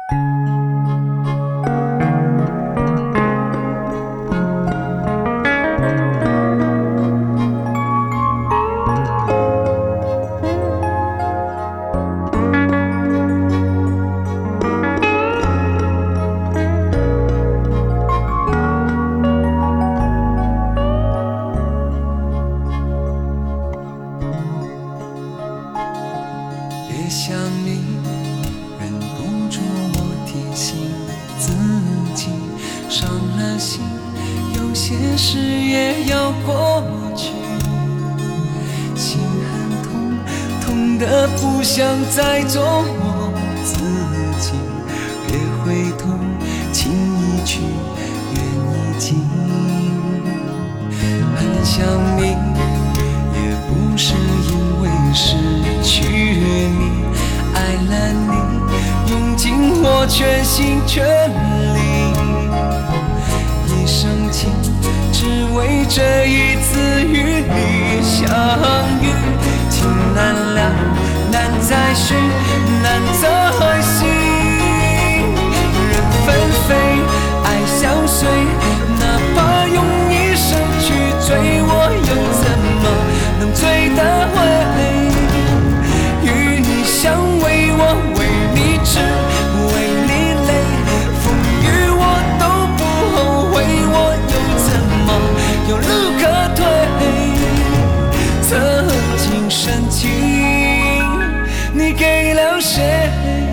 别想你，忍不住我提醒自己，伤了心，有些事也要过去。心很痛，痛得不想再做我自己。别回头，情已去，缘已尽。很想你，也不是因为失去你。爱了你，用尽我全心全力，一生情，只为这一次与你相遇。情难了，难再续，难再续。人纷飞，爱相随，哪怕用一生去追，我又怎么能追得回？与你相偎，我为你痴，为你累，风雨我都不后悔，我又怎么有路可退？曾经深情，你给了谁？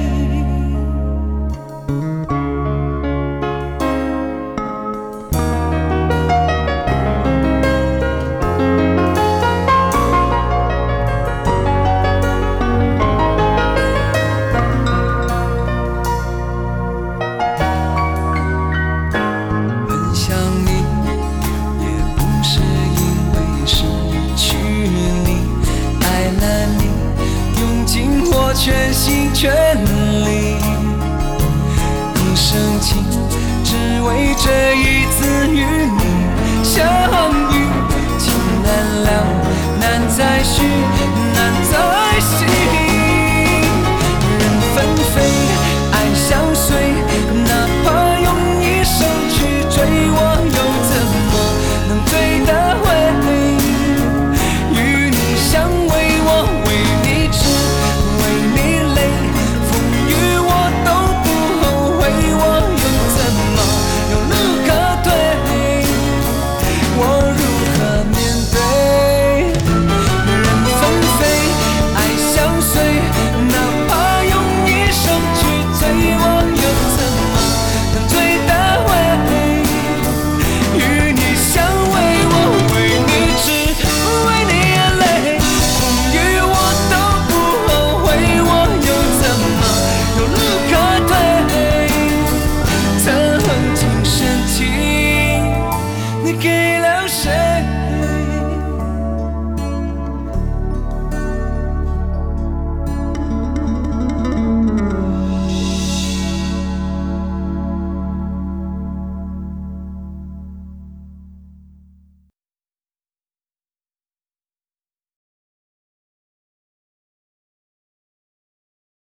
全心全力，一生情，只为这一次与你相遇。情难了，难再续，难再续。人纷飞，爱相随，哪怕用一生去追，我又怎么能追得回？与你相偎，我为你痴，为你累，风雨我都不后悔，我又怎么有路可退？我如何面对？人纷飞，爱相随，哪怕用一生去追，我又怎么能追得回？与你相偎，我为你痴，为你累，风雨我都不后悔，我又怎么有路可退？曾经深情，你给了谁？